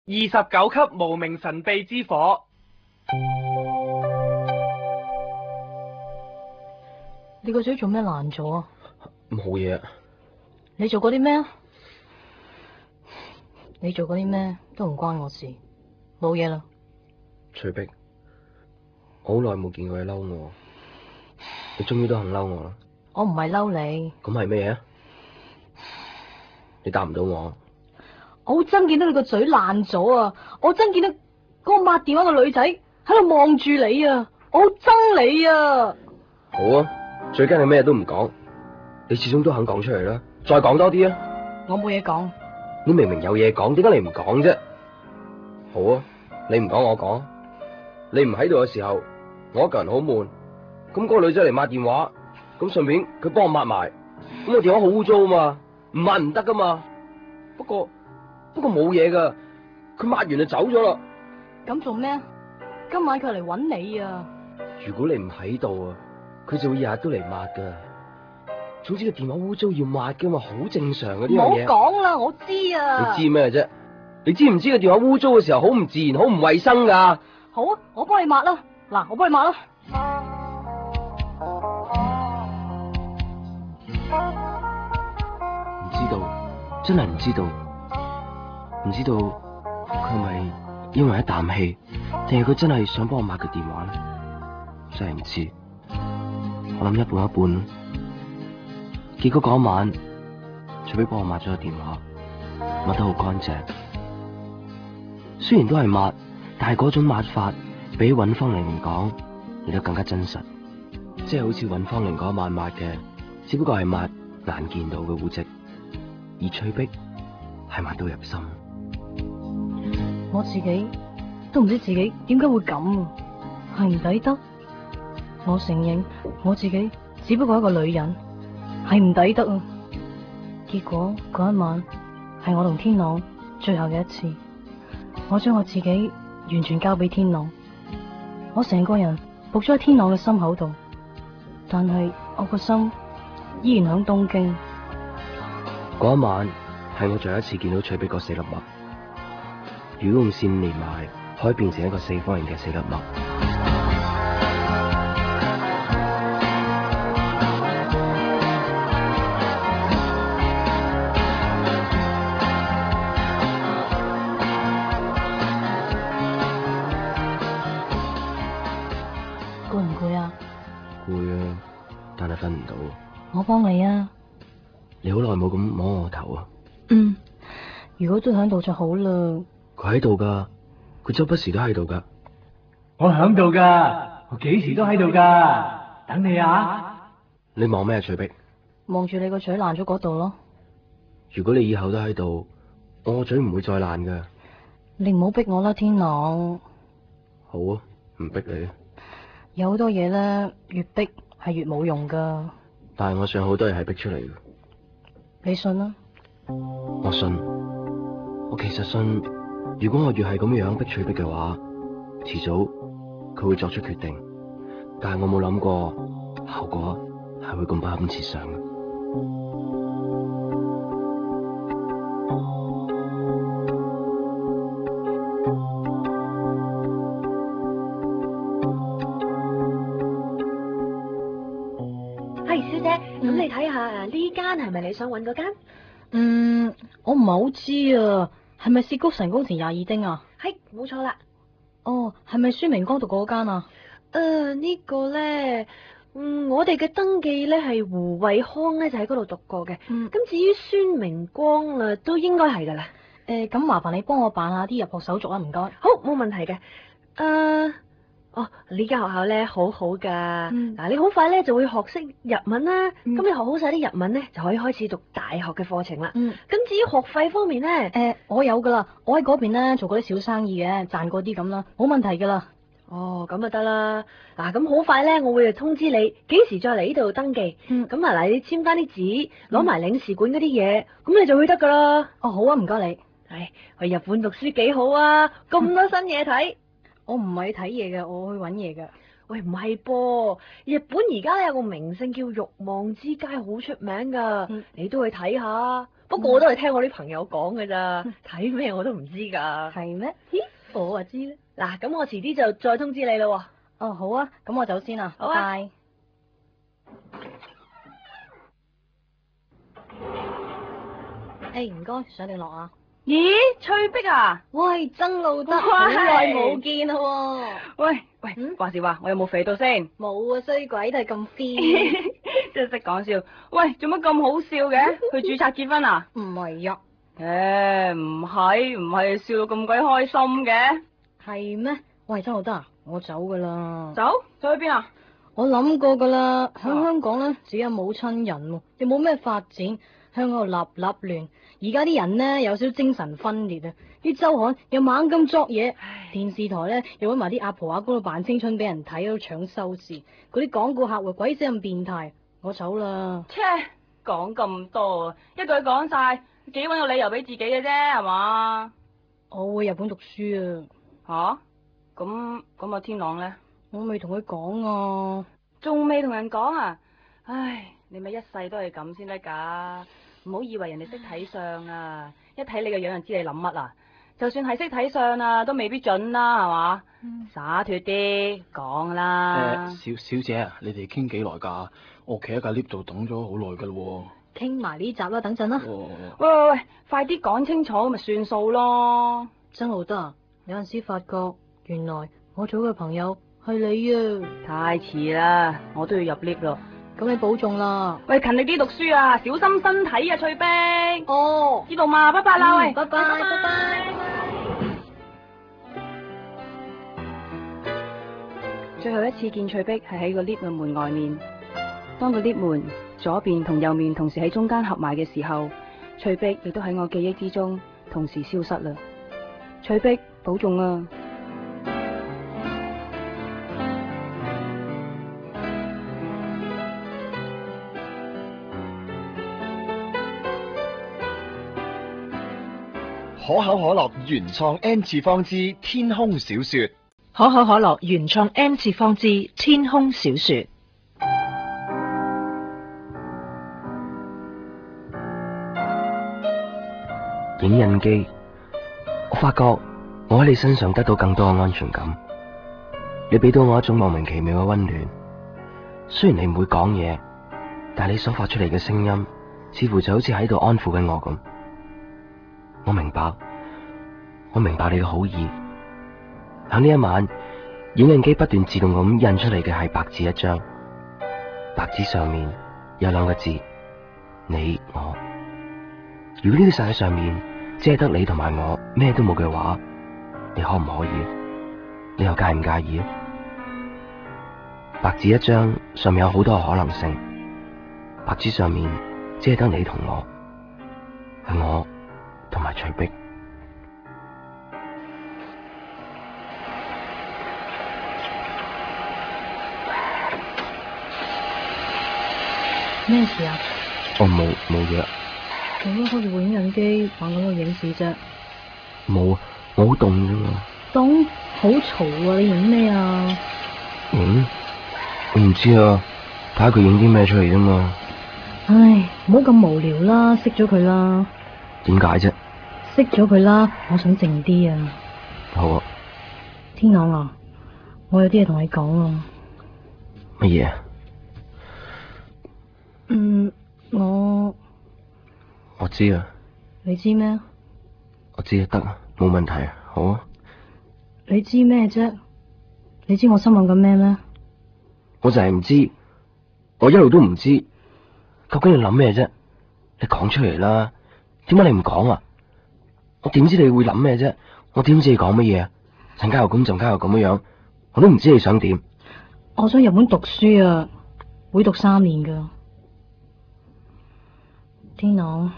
29級無名神秘之火。 你個嘴做咩爛咗啊？ 冇嘢。 你做過啲咩啊？你做過啲咩都唔關我事，冇嘢啦。 翠碧，我好耐冇見過你嬲我，你終於都肯嬲我啦。 我唔係嬲你。 咁係咩嘢啊？你答唔到我。 我好憎見到你個嘴爛咗啊！我憎見到嗰個抹電話個女仔喺度望住你啊！我好憎你啊！ 好啊，最驚你咩都唔講，你始終都肯講出嚟啦，再講多啲啊！ 我冇嘢講。 你明明有嘢講，點解你唔講啫？好啊，你唔講我講。你唔喺度嘅時候，我一個人好悶。咁嗰個女仔嚟抹電話，咁順便佢幫我抹埋，咁我電話好污糟啊嘛，唔抹唔得噶嘛。不過冇嘢噶，佢抹完就走咗啦。 咁做咩？今晚佢嚟搵你啊！ 如果你唔喺度啊，佢就會日日都嚟抹噶。總之個電話污糟要抹噶嘛，好正常嘅呢樣嘢。 唔好講啦，我知啊。 你知咩啫？你知唔知個電話污糟嘅時候好唔自然，好唔衛生噶？ 好啊，我幫你抹啦。嗱，我幫你抹啦。 唔知道，真係唔知道，唔知道佢係咪因為一啖氣，定係佢真係想幫我抹個電話咧？真係唔知，我諗一半一半。結果嗰晚，除非幫我抹咗個電話，抹得好乾淨。雖然都係抹，但係嗰種抹法比尹芳玲嚟講嚟得更加真實，即係好似尹芳玲嗰晚抹嘅，只不過係抹眼見到嘅污跡，而翠碧係抹到入心。 我自己都唔知自己點解會咁，係唔抵得。我承認我自己只不過係一個女人，係唔抵得啊。結果嗰一晚係我同天朗最後嘅一次，我將我自己完全交俾天朗，我成個人伏咗喺天朗嘅心口度，但係我個心依然響東京。 嗰一晚係我最後一次見到翠碧嗰4粒墨，如果用線連埋，可以變成一個4方形嘅4粒墨。 攰唔攰啊？ 攰啊，但係瞓唔到。 我幫你啊。 你好耐冇咁摸我頭啊。 如果都喺度就好啦。 佢喺度噶，佢周不時都喺度噶。 我響度噶，我幾時都喺度噶，等你啊！ 你望咩啊，翠碧？ 望住你個嘴爛咗嗰度咯。 如果你以後都喺度，我個嘴唔會再爛噶。 你唔好逼我啦，天朗。 好啊，唔逼你。 有好多嘢咧，越逼係越冇用噶。 但係我想好多嘢係逼出嚟嘅。 你信啦？ 我信。我其實信，如果我越係咁樣逼翠碧嘅話，遲早佢會作出決定。但係我冇諗過後果係會咁不堪設想嘅。 係小姐，咁你睇下呢間係咪你想揾嗰間？ 我唔係好知啊，係咪涉谷神宮前22丁啊？ 係，冇錯啦。 哦，係咪孫明光讀嗰間啊？ 呢個咧，我哋嘅登記咧係胡衛康咧就喺嗰度讀過嘅。咁至於孫明光啦，都應該係噶啦。 咁麻煩你幫我辦下啲入學手續啊，唔該。 好，冇問題嘅。呢間學校咧好好噶，嗱你好快咧就會學識日文啦，咁你學好晒啲日文咧就可以開始讀大學嘅課程啦。咁至於學費方面咧， 我有噶啦，我喺嗰邊咧做過啲小生意嘅，賺過啲咁啦，冇問題噶啦。 哦，咁就得啦。嗱，咁好快咧，我會通知你幾時再嚟呢度登記。咁啊，嗱，你簽翻啲紙，攞埋領事館嗰啲嘢，咁你就去得噶啦。 哦，好啊，唔該你。 去日本讀書幾好啊，咁多新嘢睇。 我唔係睇嘢嘅，我去搵嘢嘅。 喂，唔係噃，日本而家有個名勝叫欲望之街，好出名噶，你都去睇下。 不過我都係聽我啲朋友講㗎咋，睇咩我都唔知㗎。 係咩？我啊知咧。 嗱，咁我遲啲就再通知你咯喎。 哦，好啊，咁我走先啦， 好啊拜拜。誒，唔該，上定落啊？ 咦，翠碧啊？ 喂，曾路德， 喂好耐冇見啦喎。 喂，話時話，我有冇肥到先？ 冇啊，衰鬼都係咁 fit。 真係識講笑。喂，做乜咁好笑嘅？去註冊結婚啊？ 唔係呀， 唔係笑到咁鬼開心嘅。 係咩？喂，曾路德啊，我走噶啦。 走去邊啊？ 我諗過噶啦，喺香港咧，只有冇親人喎，又冇咩發展，香港度立立亂。而家啲人呢，有少少精神分裂啊，啲周刊又猛咁作嘢，電視台咧又搵埋啲阿婆阿公度扮青春俾人睇，喺度搶收視。嗰啲廣告客戶鬼死咁變態，我走啦。 切，講咁多，一句講晒，自己搵個理由俾自己嘅啫，係嘛？ 我會日本讀書啊。 吓？咁啊天朗咧？ 我未同佢講啊。 仲未同人講啊？唉，你咪一世都係咁先得噶。唔好以為人哋識睇相啊，一睇你個樣就知你諗乜啊。就算係識睇相啊，都未必準啦，係嘛？灑脫啲講啦。 小姐啊，你哋傾幾耐㗎？我企喺架 lift 度等咗好耐㗎咯傾埋呢集啦，等陣啦。 喂，快啲講清楚咪算數咯。 曾路德啊，有陣時發覺原來我做嘅朋友係你啊。 太遲啦，我都要入 lift 咯。 咁你保重啦。 喂，勤力啲讀書啊，小心身體啊，翠碧。 哦， 知道嘛？拜拜啦，喂， 拜拜，拜拜。 最後一次見翠碧係喺個 lift 嘅門外面，當個 lift 門左邊同右面同時喺中間合埋嘅時候，翠碧亦都喺我記憶之中同時消失啦。翠碧，保重啊！ 可口可樂原創 N 次方之天空小說。 可口可樂原創 N 次方之天空小說。 影印機，我發覺我喺你身上得到更多嘅安全感。你俾到我一種莫名其妙嘅溫暖。雖然你唔會講嘢，但係你所發出嚟嘅聲音，似乎就好似喺度安撫緊我咁。我明白你嘅好意。喺呢一晚，影印機不斷自動咁印出嚟嘅係白紙一張，白紙上面有兩個字：你我。如果呢個世界上面只係得你同埋我，咩都冇嘅話，你可唔可以？你又介唔介意？白紙一張，上面有好多可能性。白紙上面只係得你同我，係我同埋翠碧。 咩事啊？ 我冇嘢。 做乜開住部影印機玩緊個影視啫？ 冇，我好凍啫嘛。 凍？好嘈啊！你影咩啊？ 影？我唔知啊，睇下佢影啲咩出嚟啫嘛。 唉，唔好咁無聊啦，熄咗佢啦。 點解啫？ 熄咗佢啦，我想靜啲啊。 好啊。 天朗啊，我有啲嘢同你講啊。 乜嘢？我知啊。 你知咩？ 我知啊，得啊，冇問題啊，好啊。 你知咩啫？你知我心諗緊咩咩？ 我就係唔知，我一路都唔知，究竟你諗咩啫？你講出嚟啦，點解你唔講啊？我點知你會諗咩啫？我點知你講乜嘢啊？陣間又咁，陣間又咁樣，我都唔知你想點。 我想日本讀書啊，會讀3年噶。天朗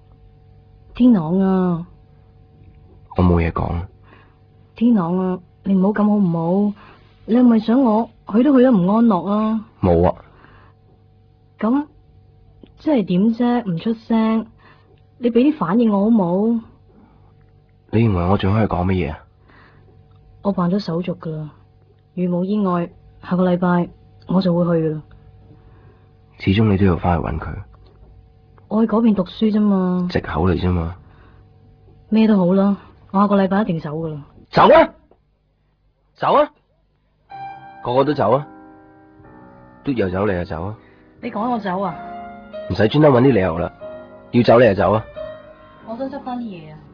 啊， 我冇嘢講。 天朗啊，你唔好咁好唔好？你係咪想我去都去得唔安樂啊？ 冇啊。 咁即係點啫？唔出聲，你俾啲反應我好冇？ 你認為我仲可以講乜嘢啊？ 我辦咗手續噶啦，如冇意外，下個禮拜我就會去噶啦。 始終你都要翻去搵佢。 我去嗰邊讀書啫嘛。 藉口嚟啫嘛。 咩都好啦，我下個禮拜一定走噶啦。 走啊！走啊！個個都走啊！嘟又走，你又走啊！ 你趕我走啊？ 唔使專登揾啲理由啦，要走你就走啊！ 我想執翻啲嘢啊！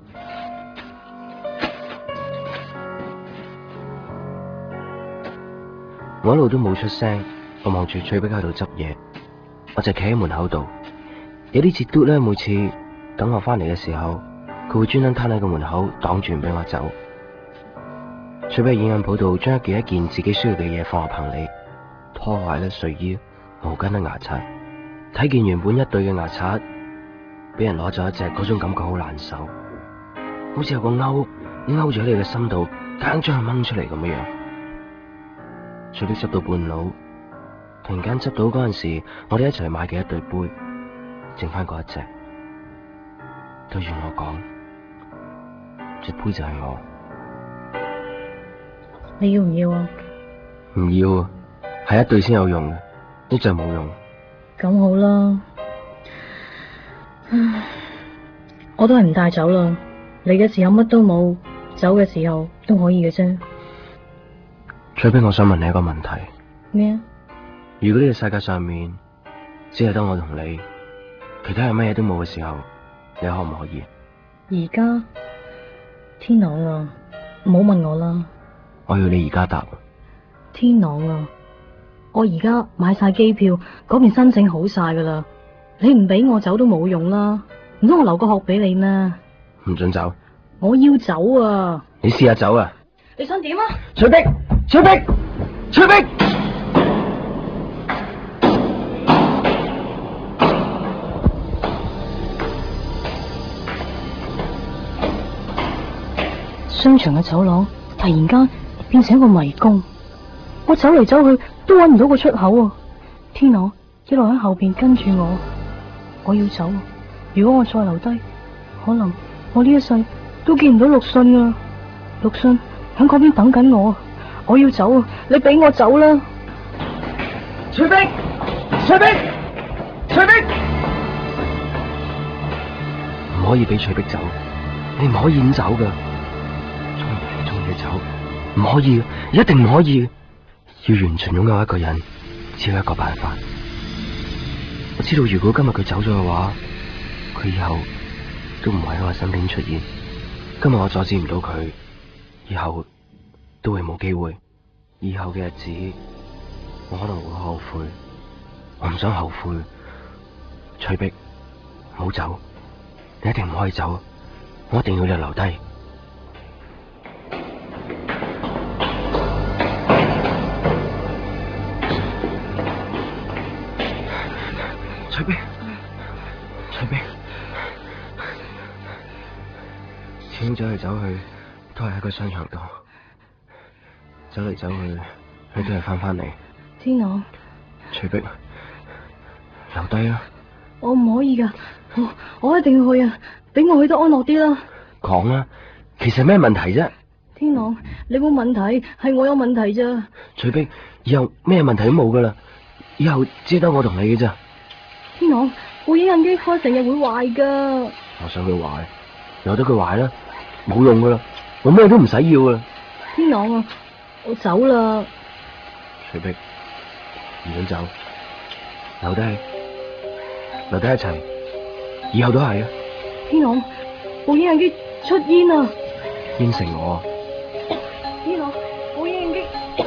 我一路都冇出聲，我望住翠碧喺度執嘢，我就企喺門口度。有啲似嘟咧，每次等我翻嚟嘅時候，佢會專登攤喺個門口擋住唔俾我走。翠碧喺影印鋪度將一件一件自己需要嘅嘢放入行李，拖鞋咧、睡衣、毛巾咧、牙刷。睇見原本一對嘅牙刷俾人攞咗一隻，嗰種感覺好難受，好似有個勾住喺你嘅心度，硬將佢掹出嚟咁樣。翠碧執到半路，突然間執到嗰陣時，我哋一齊買嘅一對杯，剩翻嗰一隻，對住我講，隻杯就係我。 你要唔要啊？ 唔要啊，係一對先有用嘅，一隻冇用。 咁好啦，唉，我都係唔帶走啦。嚟嘅時候乜都冇，走嘅時候都可以嘅啫。 翠碧，我想問你一個問題。 咩啊？ 如果呢個世界上面只係得我同你，其他係乜嘢都冇嘅時候，你可唔可以？ 而家天朗啊，唔好問我啦。 我要你而家答。 天朗啊，我而家買晒機票，嗰邊申請好晒噶啦。你唔俾我走都冇用啦，唔通我留個殼俾你咩？ 唔准走。 我要走啊！ 你試下走啊！ 你想點啊？ 翠碧，翠碧，翠碧！ 商場嘅走廊突然間變成一個迷宮，我走嚟走去都揾唔到個出口啊！天朗一路喺後邊跟住我，我要走。如果我再留低，可能我呢一世都見唔到陸遜啊！陸遜喺嗰邊等緊我，我要走啊！你俾我走啦！ 翠碧，翠碧，翠碧，唔可以俾翠碧走，你唔可以咁走噶。中意走，唔可以，一定唔可以。要完全擁有一個人，只有一個辦法。我知道如果今日佢走咗嘅話，佢以後都唔會喺我身邊出現。今日我阻止唔到佢，以後都會冇機會。以後嘅日子，我可能會後悔。我唔想後悔。翠碧，唔好走，你一定唔可以走，我一定要你留低。翠碧，翠碧，始終走嚟走去都係喺個商場度，走嚟走去你都係翻嚟。 天朗， 翠碧，留低啊！ 我唔可以噶，我一定要去啊！俾我去得安樂啲啦。 講啊，其實咩問題啫？ 天朗，你冇問題，係我有問題咋？ 翠碧，以後咩問題都冇噶啦，以後只得我同你嘅咋。 天朗，部影印機開成日會壞噶。 我想佢壞，由得佢壞啦，冇用噶啦，我咩都唔使要啦。 天朗啊，我走啦。 翠碧，唔准走，留低一齊，以後都係啊。 天朗，部影印機出煙啊！ 應承我。 天朗，部影印機。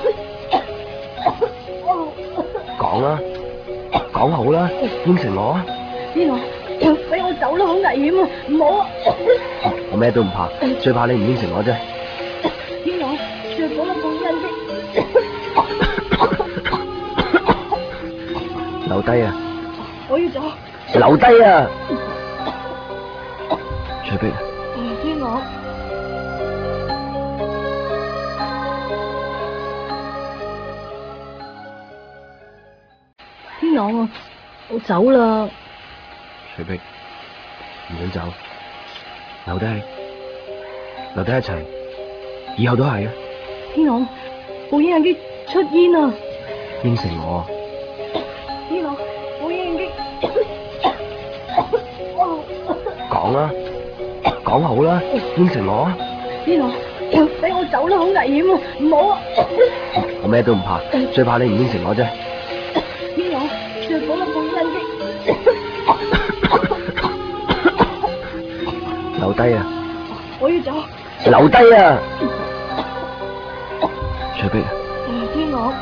講啦，講好啦，應承我啊！ 天朗，俾我走啦，好危險啊！唔好啊！ 我咩都唔怕，最怕你唔應承我啫。 天朗，着咗啦，部影印機。 留低啊！ 我要走。 留低啊！翠碧。 天朗。天朗啊，我走啦。 翠碧，唔准走，留低一齊，以後都係啊。 天朗，部影印機出煙啊！ 應承我。 天朗，部影印機。 講啦，講好啦，應承我啊！ 天樂，俾我走啦，好危險喎，唔好啊！ 我咩都唔怕，最怕你唔應承我啫。 天樂，最好啦，放心啲。 留低啊！ 我要走。 留低啊！翠碧啊！ 天樂。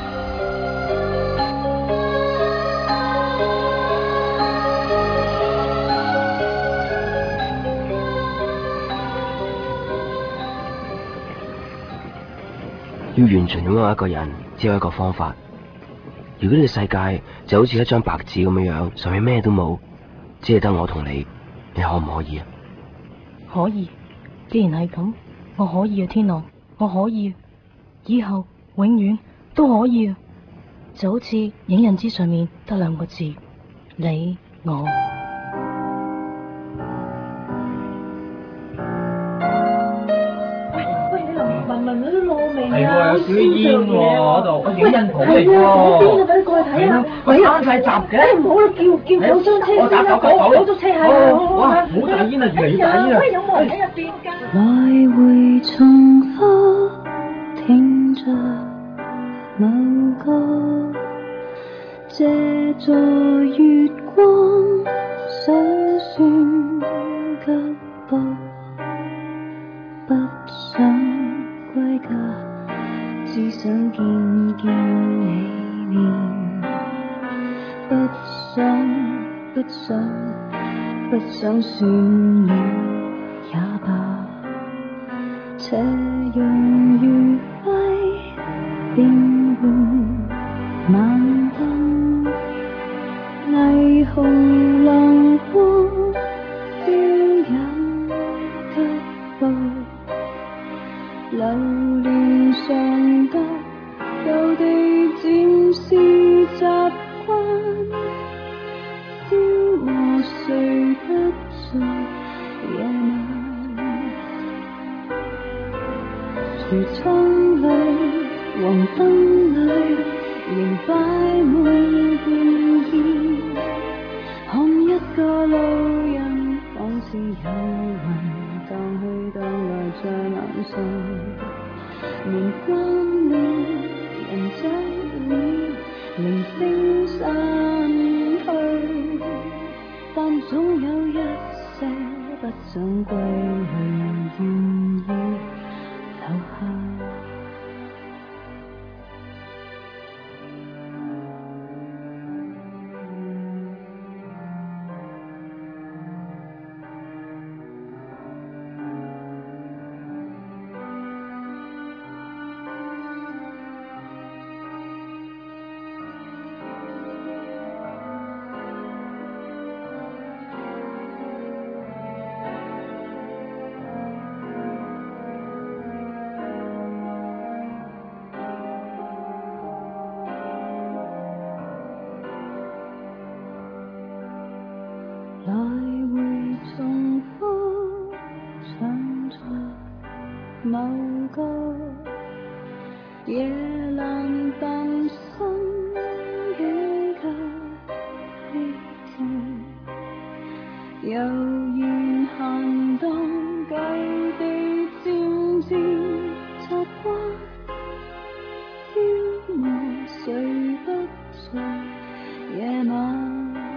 要完全擁有一個人，只有一個方法。如果呢個世界就好似一張白紙咁樣樣，上面咩都冇，只係得我同你，你可唔可以啊？ 可以，既然係咁，我可以啊，天樂，我可以，以後永遠都可以啊，就好似影印紙上面得兩個字，你我。 聞嗰啲燶味係喎， 啊， 有少少煙喎嗰度，個影印鋪嚟係啊， 喎。 邊個俾你過去睇啊？ 喂，啱晒閘嘅。 唔好啦，叫九張車先啦，九足車係啊！ 哇，好大煙啊，越嚟越大煙啊！ 喂，有冇人喺入邊㗎？ 來回重複聽着某歌，借助月光數算腳步，不想歸家，只想見見你面，不想算了也罷，且用餘暉變換晚燈，霓虹亮光飄引腳步，流連常得舊地漸是習慣，消磨睡不着夜晚，櫥窗裏黃燈裏仍擺滿倦意，看一個路人仿似有雲蕩去蕩來在晚上，門關了人走了，鈴聲散去，但總有一些不想歸去，願意留下。來回重複唱着某歌，夜闌淡心境卻僻靜，悠然閒蕩舊地漸漸習慣，飄磨睡不着夜晚。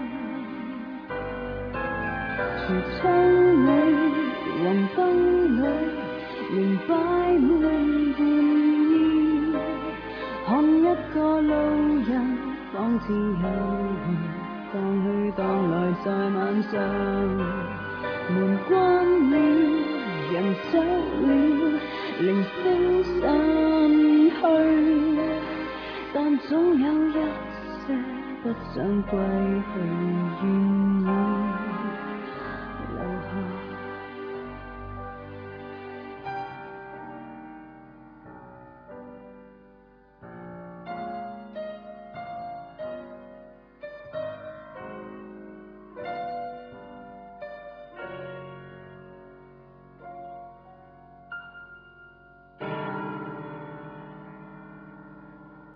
櫥窗裏黃燈裏仍擺滿倦意，看一個路人仿似有雲蕩去蕩來在晚上，門關了人走了，鈴聲散去，但總有一些不想歸去，願意